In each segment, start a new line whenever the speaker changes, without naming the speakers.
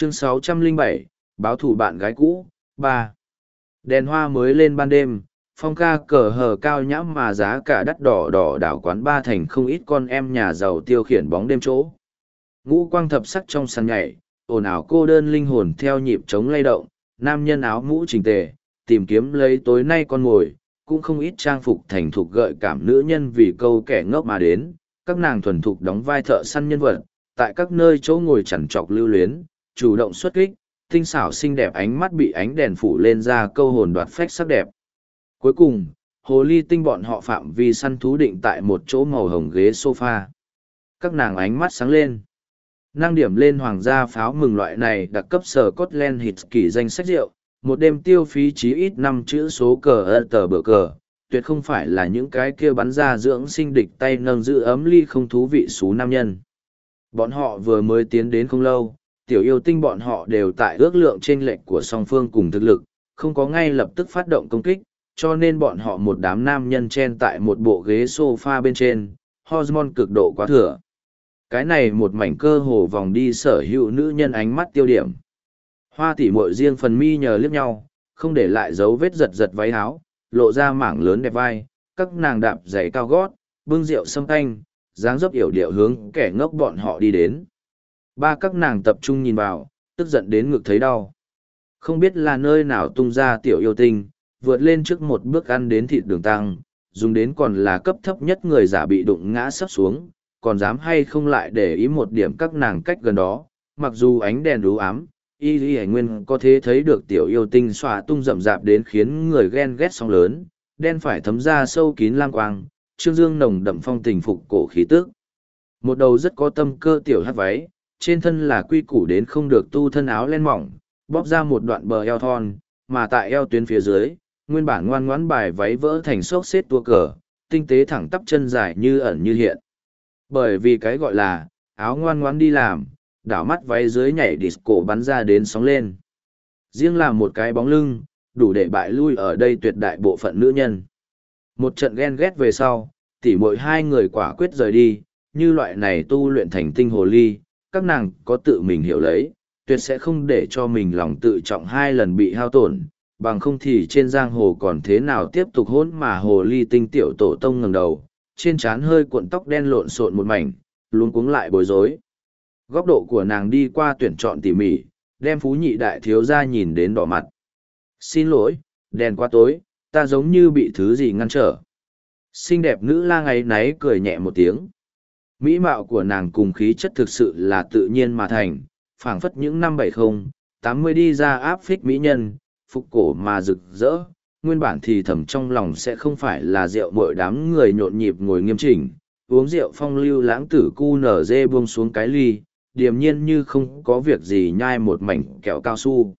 Chương 607, báo thủ bạn gái cũ, 3. Đèn hoa mới lên ban đêm, phong ca cờ hờ cao nhãm mà giá cả đắt đỏ đỏ đảo quán ba thành không ít con em nhà giàu tiêu khiển bóng đêm chỗ. Ngũ quang thập sắc trong sàn nhảy, ồn ào cô đơn linh hồn theo nhịp trống lay động, nam nhân áo mũ chỉnh tề, tìm kiếm lấy tối nay con mồi, cũng không ít trang phục thành thục gợi cảm nữ nhân vì câu kẻ ngốc mà đến, các nàng thuần thục đóng vai thợ săn nhân vật, tại các nơi chỗ ngồi chằn trọc lưu luyến, chủ động xuất kích, tinh xảo xinh đẹp ánh mắt bị ánh đèn phủ lên ra câu hồn đoạt phách sắc đẹp. Cuối cùng, hồ ly tinh bọn họ phạm vi săn thú định tại một chỗ màu hồng ghế sofa. Các nàng ánh mắt sáng lên. Năng điểm lên hoàng gia pháo mừng loại này đặc cấp sở Scotland hit kỳ danh sách rượu, một đêm tiêu phí chí ít 5 chữ số cờ tờ bờ cờ, tuyệt không phải là những cái kia bắn ra dưỡng sinh địch tay nâng giữ ấm ly không thú vị xú nam nhân. Bọn họ vừa mới tiến đến không lâu, tiểu yêu tinh bọn họ đều tại ước lượng chênh lệch của song phương cùng thực lực, không có ngay lập tức phát động công kích, cho nên bọn họ một đám nam nhân chen tại một bộ ghế sofa bên trên, hormone cực độ quá thừa. Cái này một mảnh cơ hồ vòng đi sở hữu nữ nhân ánh mắt tiêu điểm. Hoa tỉ muội riêng phần mi nhờ liếc nhau, không để lại dấu vết giật giật váy áo, lộ ra mảng lớn đẹp vai, các nàng đạp giày cao gót, bưng rượu sâm canh, dáng dấp yểu điệu hướng kẻ ngốc bọn họ đi đến. Ba các nàng tập trung nhìn vào, tức giận đến ngực thấy đau. Không biết là nơi nào tung ra tiểu yêu tinh, vượt lên trước một bước ăn đến thịt đường tăng, dùng đến còn là cấp thấp nhất người giả bị đụng ngã sắp xuống, còn dám hay không lại để ý một điểm các nàng cách gần đó, mặc dù ánh đèn đú ám, y hải nguyên có thể thấy được tiểu yêu tinh xòa tung rậm rạp đến khiến người ghen ghét sóng lớn, đen phải thấm ra sâu kín lang quang, trương dương nồng đậm phong tình phục cổ khí tước. Một đầu rất có tâm cơ tiểu hát váy, trên thân là quy củ đến không được tu thân áo len mỏng, bóp ra một đoạn bờ eo thon, mà tại eo tuyến phía dưới, nguyên bản ngoan ngoãn bài váy vỡ thành xốc xếp tua cờ, tinh tế thẳng tắp chân dài như ẩn như hiện. Bởi vì cái gọi là, áo ngoan ngoãn đi làm, đảo mắt váy dưới nhảy disco bắn ra đến sóng lên. Riêng là một cái bóng lưng, đủ để bại lui ở đây tuyệt đại bộ phận nữ nhân. Một trận ghen ghét về sau, tỉ mỗi hai người quả quyết rời đi, như loại này tu luyện thành tinh hồ ly, các nàng có tự mình hiểu lấy, tuyệt sẽ không để cho mình lòng tự trọng hai lần bị hao tổn, bằng không thì trên giang hồ còn thế nào tiếp tục hôn mà hồ ly tinh tiểu tổ tông ngẩng đầu, trên trán hơi cuộn tóc đen lộn xộn một mảnh, luống cuống lại bối rối. Góc độ của nàng đi qua tuyển chọn tỉ mỉ, đem phú nhị đại thiếu gia nhìn đến đỏ mặt. Xin lỗi, đèn quá tối, ta giống như bị thứ gì ngăn trở. Xinh đẹp nữ lang ấy náy cười nhẹ một tiếng. Mỹ mạo của nàng cùng khí chất thực sự là tự nhiên mà thành, phảng phất những năm 70, 80 đi ra áp phích mỹ nhân, phục cổ mà rực rỡ, nguyên bản thì thầm trong lòng sẽ không phải là rượu mỗi đám người nhộn nhịp ngồi nghiêm chỉnh, uống rượu phong lưu lãng tử cu nở dê buông xuống cái ly, điềm nhiên như không có việc gì nhai một mảnh kẹo cao su.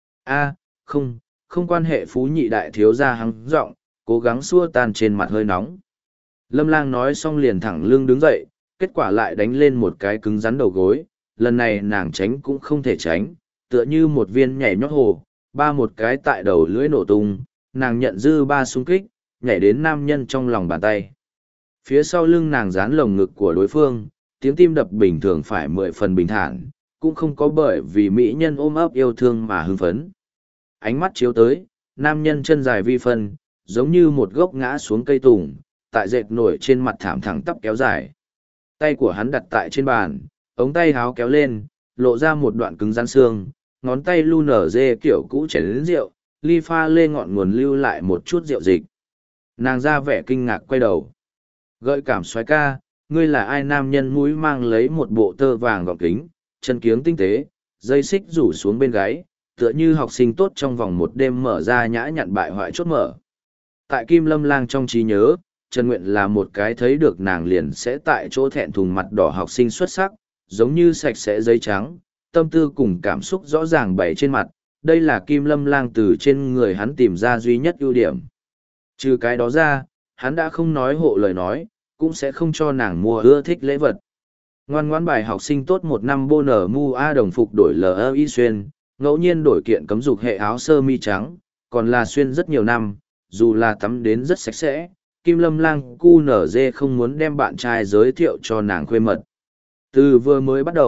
Không quan hệ phú nhị đại thiếu gia hắng giọng, cố gắng xua tan trên mặt hơi nóng. Lâm Lang nói xong liền thẳng lưng đứng dậy, kết quả lại đánh lên một cái cứng rắn đầu gối, lần này nàng tránh cũng không thể tránh, tựa như một viên nhảy nhót hồ, ba một cái tại đầu lưỡi nổ tung, nàng nhận dư ba xung kích, nhảy đến nam nhân trong lòng bàn tay. Phía sau lưng nàng dán lồng ngực của đối phương, tiếng tim đập bình thường phải 10 phần bình thản, cũng không có bởi vì mỹ nhân ôm ấp yêu thương mà hưng phấn. Ánh mắt chiếu tới, nam nhân chân dài vi phân, giống như một gốc ngã xuống cây tùng, tại dệt nổi trên mặt thảm thẳng tắp kéo dài. Tay của hắn đặt tại trên bàn, ống tay háo kéo lên, lộ ra một đoạn cứng rắn xương, ngón tay lu nở dê kiểu cũ chén đến rượu, ly pha lê ngọn nguồn lưu lại một chút rượu dịch. Nàng ra vẻ kinh ngạc quay đầu. Gợi cảm xoái ca, ngươi là ai? Nam nhân mũi mang lấy một bộ tơ vàng gọng kính, chân kiếng tinh tế, dây xích rủ xuống bên gáy, tựa như học sinh tốt trong vòng một đêm mở ra nhã nhặn bại hoại chốt mở. Tại Kim Lâm Lang trong trí nhớ, Trần Nguyện là một cái thấy được nàng liền sẽ tại chỗ thẹn thùng mặt đỏ học sinh xuất sắc, giống như sạch sẽ giấy trắng, tâm tư cùng cảm xúc rõ ràng bày trên mặt, đây là Kim Lâm Lang từ trên người hắn tìm ra duy nhất ưu điểm. Trừ cái đó ra, hắn đã không nói hộ lời nói, cũng sẽ không cho nàng mua ưa thích lễ vật. Ngoan ngoãn bài học sinh tốt một năm bô nở mu a đồng phục đổi L.I. xuyên, ngẫu nhiên đổi kiện cấm dục hệ áo sơ mi trắng, còn là xuyên rất nhiều năm, dù là tắm đến rất sạch sẽ, Kim Lâm Lang cu nở dê không muốn đem bạn trai giới thiệu cho nàng khuê mật. Từ vừa mới bắt đầu,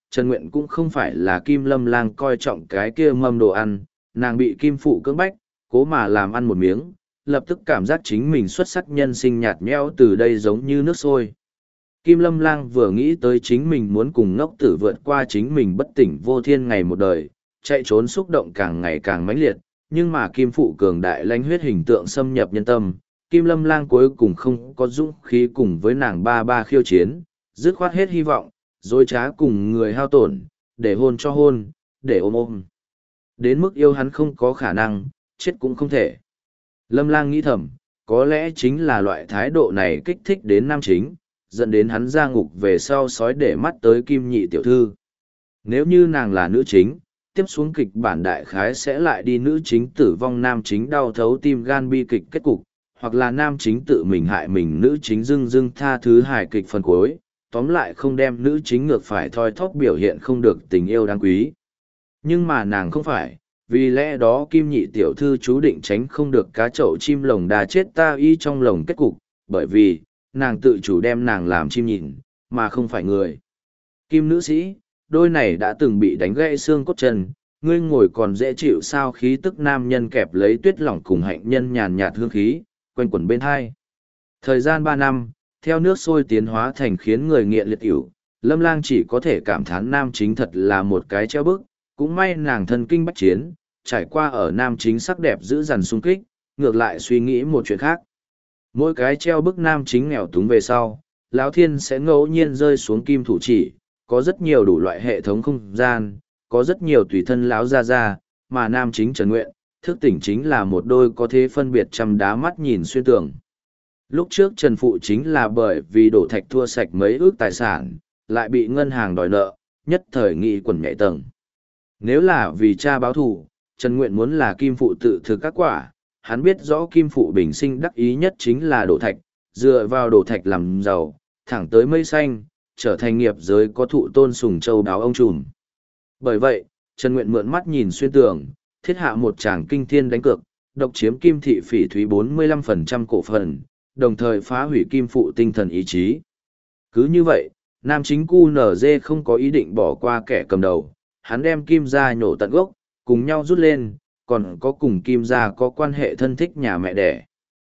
Trần Nguyện cũng không phải là Kim Lâm Lang coi trọng cái kia mâm đồ ăn, nàng bị Kim Phụ cưỡng bách, cố mà làm ăn một miếng, lập tức cảm giác chính mình xuất sắc nhân sinh nhạt nhẽo từ đây giống như nước sôi. Kim Lâm Lang vừa nghĩ tới chính mình muốn cùng ngốc tử vượt qua chính mình bất tỉnh vô thiên ngày một đời, chạy trốn xúc động càng ngày càng mãnh liệt, nhưng mà Kim Phụ cường đại lãnh huyết hình tượng xâm nhập nhân tâm, Kim Lâm Lang cuối cùng không có dũng khí cùng với nàng ba khiêu chiến, dứt khoát hết hy vọng, dối trá cùng người hao tổn, để hôn cho hôn, để ôm ôm. Đến mức yêu hắn không có khả năng, chết cũng không thể. Lâm Lang nghĩ thầm, có lẽ chính là loại thái độ này kích thích đến nam chính, dẫn đến hắn ra ngục về sau sói để mắt tới Kim Nhị tiểu thư. Nếu như nàng là nữ chính, tiếp xuống kịch bản đại khái sẽ lại đi nữ chính tử vong nam chính đau thấu tim gan bi kịch kết cục, hoặc là nam chính tự mình hại mình nữ chính dưng dưng tha thứ hài kịch phần cuối, tóm lại không đem nữ chính ngược phải thoi thóp biểu hiện không được tình yêu đáng quý. Nhưng mà nàng không phải, vì lẽ đó Kim Nhị tiểu thư chú định tránh không được cá chậu chim lồng đà chết ta y trong lồng kết cục, bởi vì, nàng tự chủ đem nàng làm chim nhìn, mà không phải người. Kim nữ sĩ, đôi này đã từng bị đánh gãy xương cốt chân, ngươi ngồi còn dễ chịu sao khí tức nam nhân kẹp lấy tuyết lỏng cùng hạnh nhân nhàn nhạt hương khí, quanh quẩn bên hai. Thời gian 3 năm, theo nước sôi tiến hóa thành khiến người nghiện liệt ỉu, Lâm Lang chỉ có thể cảm thán nam chính thật là một cái treo bức, cũng may nàng thân kinh bách chiến, trải qua ở nam chính sắc đẹp giữ dằn sung kích, ngược lại suy nghĩ một chuyện khác. Mỗi cái treo bức nam chính nghèo túng về sau, Lão Thiên sẽ ngẫu nhiên rơi xuống kim thủ chỉ, có rất nhiều đủ loại hệ thống không gian, có rất nhiều tùy thân lão ra, mà nam chính Trần Nguyện, thức tỉnh chính là một đôi có thế phân biệt chăm đá mắt nhìn xuyên tường. Lúc trước Trần Phụ chính là bởi vì đổ thạch thua sạch mấy ước tài sản, lại bị ngân hàng đòi nợ, nhất thời nghị quẩn nhảy tầng. Nếu là vì cha báo thù, Trần Nguyện muốn là Kim Phụ tự thực các quả, hắn biết rõ Kim Phụ bình sinh đắc ý nhất chính là đổ thạch, dựa vào đổ thạch làm giàu, thẳng tới mây xanh, trở thành nghiệp giới có thụ tôn sùng châu đáo ông trùm. Bởi vậy, Trần Nguyện mượn mắt nhìn xuyên tường, thiết hạ một tràng kinh thiên đánh cược, độc chiếm Kim Thị Phỉ Thúy 45% cổ phần, đồng thời phá hủy Kim Phụ tinh thần ý chí. Cứ như vậy, nam chính QNZ không có ý định bỏ qua kẻ cầm đầu, hắn đem Kim gia nhổ tận gốc, cùng nhau rút lên, còn có cùng Kim gia có quan hệ thân thích nhà mẹ đẻ.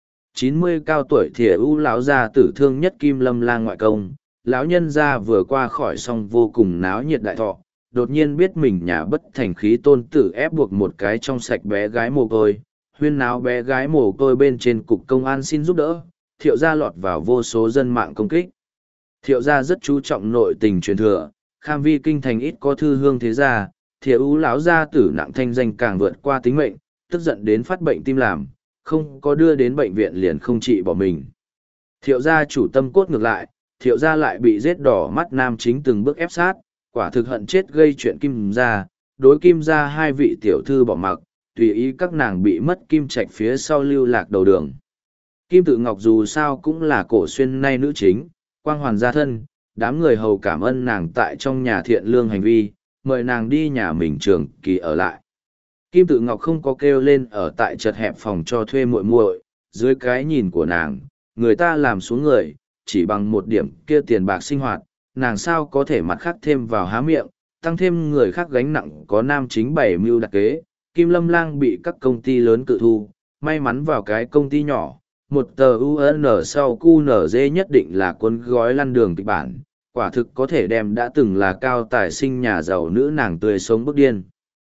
90 cao tuổi thìa ưu lão gia tử thương nhất Kim Lâm Lang ngoại công, lão nhân gia vừa qua khỏi xong vô cùng náo nhiệt đại thọ, đột nhiên biết mình nhà bất thành khí tôn tử ép buộc một cái trong sạch bé gái mồ côi, huyên náo bé gái mồ côi bên trên cục công an xin giúp đỡ, Thiệu gia lọt vào vô số dân mạng công kích. Thiệu gia rất chú trọng nội tình truyền thừa, kham vi kinh thành ít có thư hương thế gia, Thiệu ưu lão gia tử nặng thanh danh càng vượt qua tính mệnh, tức giận đến phát bệnh tim làm, không có đưa đến bệnh viện liền không trị bỏ mình. Thiệu gia chủ tâm cốt ngược lại, Thiệu gia lại bị giết đỏ mắt nam chính từng bước ép sát, quả thực hận chết gây chuyện Kim gia, đối Kim gia hai vị tiểu thư bỏ mặc, tùy ý các nàng bị mất kim trạch phía sau lưu lạc đầu đường. Kim Tự Ngọc dù sao cũng là cổ xuyên nay nữ chính, quang hoàn gia thân, đám người hầu cảm ơn nàng tại trong nhà thiện lương hành vi, mời nàng đi nhà mình trường kỳ ở lại. Kim Tự Ngọc không có kêu lên ở tại chật hẹp phòng cho thuê muội muội, dưới cái nhìn của nàng, người ta làm xuống người, chỉ bằng một điểm kia tiền bạc sinh hoạt, nàng sao có thể mặt khác thêm vào há miệng, tăng thêm người khác gánh nặng có nam chính bảy mưu đặc kế, Kim Lâm Lang bị các công ty lớn cự thu, may mắn vào cái công ty nhỏ, một tờ UN sau QNZ nhất định là cuốn gói lăn đường kịch bản, quả thực có thể đem đã từng là cao tài sinh nhà giàu nữ nàng tươi sống bức điên.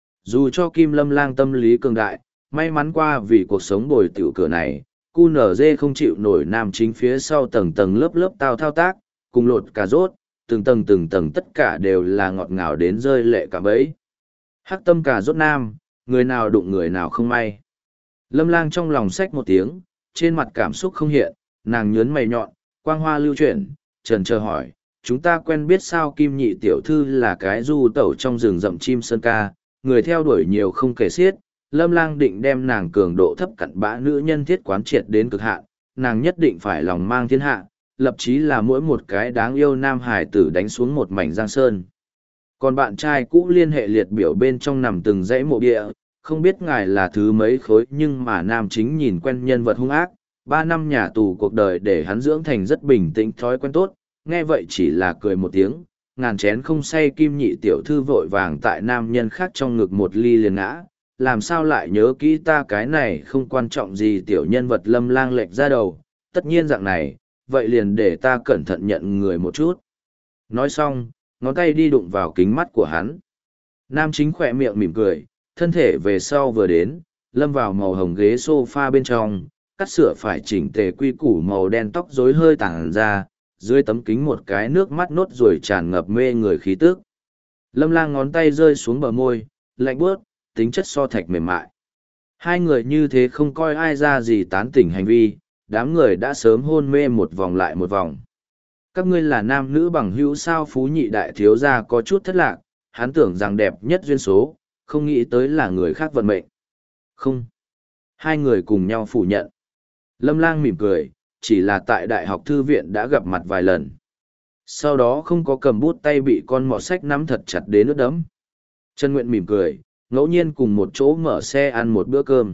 Dù cho Kim Lâm Lang tâm lý cường đại, may mắn qua vì cuộc sống bồi tiểu cửa này, QNZ không chịu nổi nam chính phía sau tầng tầng lớp lớp tao thao tác, cùng lột cà rốt, từng tầng tất cả đều là ngọt ngào đến rơi lệ cả bấy. Hắc tâm cà rốt nam, người nào đụng người nào không may. Lâm Lang trong lòng xách một tiếng, trên mặt cảm xúc không hiện, nàng nhớn mày nhọn, quang hoa lưu chuyển, trần chờ hỏi, chúng ta quen biết sao Kim Nhị tiểu thư là cái du tẩu trong rừng rậm chim sơn ca, người theo đuổi nhiều không kể xiết. Lâm Lang định đem nàng cường độ thấp cặn bã nữ nhân thiết quán triệt đến cực hạn, nàng nhất định phải lòng mang thiên hạ, lập chí là mỗi một cái đáng yêu nam hải tử đánh xuống một mảnh giang sơn. Còn bạn trai cũ liên hệ liệt biểu bên trong nằm từng dãy mộ địa, không biết ngài là thứ mấy khối nhưng mà nam chính nhìn quen nhân vật hung ác, 3 năm nhà tù cuộc đời để hắn dưỡng thành rất bình tĩnh thói quen tốt, nghe vậy chỉ là cười một tiếng, ngàn chén không say kim nhị tiểu thư vội vàng tại nam nhân khác trong ngực một ly liền ngã, làm sao lại nhớ kỹ ta cái này không quan trọng gì tiểu nhân vật Lâm Lang lệch ra đầu, tất nhiên dạng này, vậy liền để ta cẩn thận nhận người một chút. Nói xong, ngón tay đi đụng vào kính mắt của hắn. Nam chính khỏe miệng mỉm cười, thân thể về sau vừa đến, lâm vào màu hồng ghế sofa bên trong, cắt sửa phải chỉnh tề quy củ màu đen tóc rối hơi tản ra, dưới tấm kính một cái nước mắt nốt ruồi tràn ngập mê người khí tức. Lâm Lang ngón tay rơi xuống bờ môi, lạnh buốt, tính chất so thạch mềm mại. Hai người như thế không coi ai ra gì tán tỉnh hành vi, đám người đã sớm hôn mê một vòng lại một vòng. Các ngươi là nam nữ bằng hữu sao? Phú nhị đại thiếu gia có chút thất lạc, hắn tưởng rằng đẹp nhất duyên số, không nghĩ tới là người khác vận mệnh. Không. Hai người cùng nhau phủ nhận. Lâm Lang mỉm cười, chỉ là tại đại học thư viện đã gặp mặt vài lần. Sau đó không có cầm bút tay bị con mọ sách nắm thật chặt đến nước đấm. Trần Nguyện mỉm cười, ngẫu nhiên cùng một chỗ mở xe ăn một bữa cơm.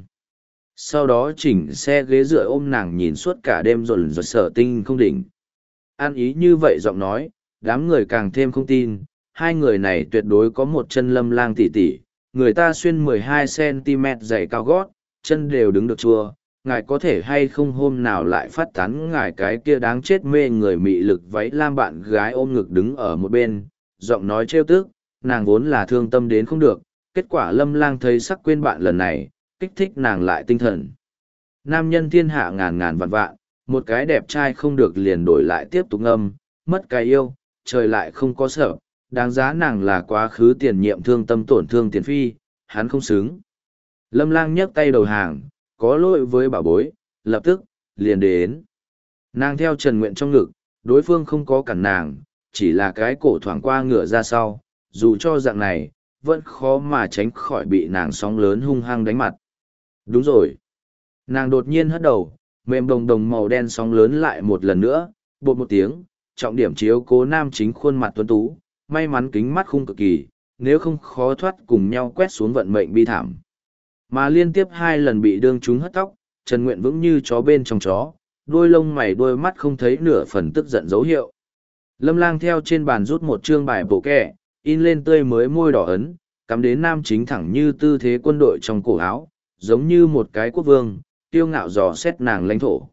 Sau đó chỉnh xe ghế dựa ôm nàng nhìn suốt cả đêm rồi Sở Tinh không đỉnh. Ăn ý như vậy giọng nói, đám người càng thêm không tin, hai người này tuyệt đối có một chân Lâm Lang tỉ tỉ, người ta xuyên 12 cm dày cao gót, chân đều đứng được chua, ngài có thể hay không hôm nào lại phát tán ngài cái kia đáng chết mê người mị lực váy lam. Bạn gái ôm ngực đứng ở một bên, giọng nói trêu tức, nàng vốn là thương tâm đến không được, kết quả Lâm Lang thấy sắc quên bạn lần này, kích thích nàng lại tinh thần. Nam nhân thiên hạ ngàn ngàn vạn vạn, một cái đẹp trai không được liền đổi lại tiếp tục ngâm, mất cái yêu, trời lại không có sợ, đáng giá nàng là quá khứ tiền nhiệm thương tâm tổn thương tiền phi, hắn không xứng. Lâm Lang nhấc tay đầu hàng, có lỗi với bảo bối, lập tức, liền đến. Nàng theo Trần Nguyện trong ngực, đối phương không có cản nàng, chỉ là cái cổ thoảng qua ngửa ra sau, dù cho dạng này, vẫn khó mà tránh khỏi bị nàng sóng lớn hung hăng đánh mặt. Đúng rồi. Nàng đột nhiên hất đầu, mềm đồng đồng màu đen sóng lớn lại một lần nữa, bột một tiếng, trọng điểm chiếu cố nam chính khuôn mặt tuấn tú, may mắn kính mắt khung cực kỳ, nếu không khó thoát cùng nhau quét xuống vận mệnh bi thảm. Mà liên tiếp hai lần bị đương chúng hất tóc, Trần Nguyện vững như chó bên trong chó, đôi lông mày đôi mắt không thấy nửa phần tức giận dấu hiệu. Lâm Lang theo trên bàn rút một chương bài bộ kẹ, in lên tươi mới môi đỏ ấn, cắm đến nam chính thẳng như tư thế quân đội trong cổ áo, giống như một cái quốc vương, tiêu ngạo dò xét nàng lãnh thổ.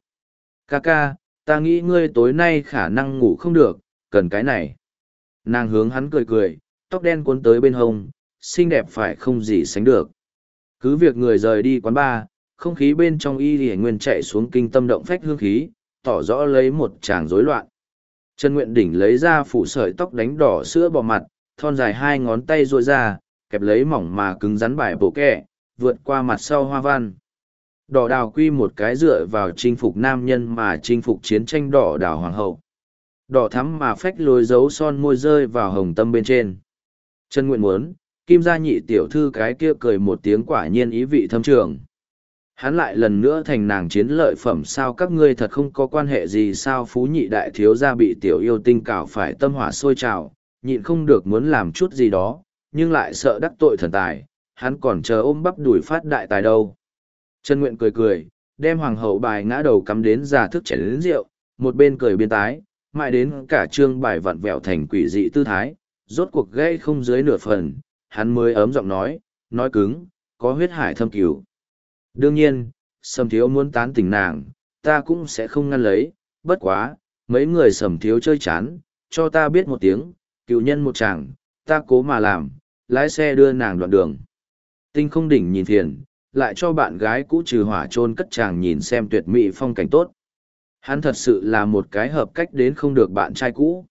Ca, ta nghĩ ngươi tối nay khả năng ngủ không được, cần cái này. Nàng hướng hắn cười cười, tóc đen cuốn tới bên hông, xinh đẹp phải không gì sánh được. Cứ việc người rời đi quán bar, không khí bên trong y lìa nguyên chạy xuống kinh tâm động phách hương khí, tỏ rõ lấy một tràng rối loạn. Trần Nguyện Đỉnh lấy ra phủ sợi tóc đánh đỏ sữa bò mặt, thon dài hai ngón tay ruôi ra, kẹp lấy mỏng mà cứng rắn bài bộ kẹ, vượt qua mặt sau hoa văn. Đỏ đào quy một cái dựa vào chinh phục nam nhân mà chinh phục chiến tranh đỏ đào hoàng hậu. Đỏ thắm mà phách lối dấu son môi rơi vào hồng tâm bên trên. Trần Nguyện muốn, Kim gia nhị tiểu thư cái kia cười một tiếng quả nhiên ý vị thâm trường. Hắn lại lần nữa thành nàng chiến lợi phẩm sao? Các ngươi thật không có quan hệ gì sao? Phú nhị đại thiếu gia bị tiểu yêu tinh cào phải tâm hỏa sôi trào, nhịn không được muốn làm chút gì đó, nhưng lại sợ đắc tội thần tài, hắn còn chờ ôm bắp đuổi phát đại tài đâu. Trần Nguyện cười cười, đem hoàng hậu bài ngã đầu cắm đến giả thức chảy đến rượu, một bên cười biên tái, mãi đến cả trương bài vặn vẹo thành quỷ dị tư thái, rốt cuộc gây không dưới nửa phần, hắn mới ấm giọng nói cứng, có huyết hải thâm cửu. Đương nhiên, Sầm Thiếu muốn tán tỉnh nàng, ta cũng sẽ không ngăn lấy, bất quá, mấy người Sầm Thiếu chơi chán, cho ta biết một tiếng, cựu nhân một chàng, ta cố mà làm, lái xe đưa nàng đoạn đường. Tinh không đỉnh nhìn thiền, lại cho bạn gái cũ trừ hỏa chôn cất chàng nhìn xem tuyệt mỹ phong cảnh tốt. Hắn thật sự là một cái hợp cách đến không được bạn trai cũ.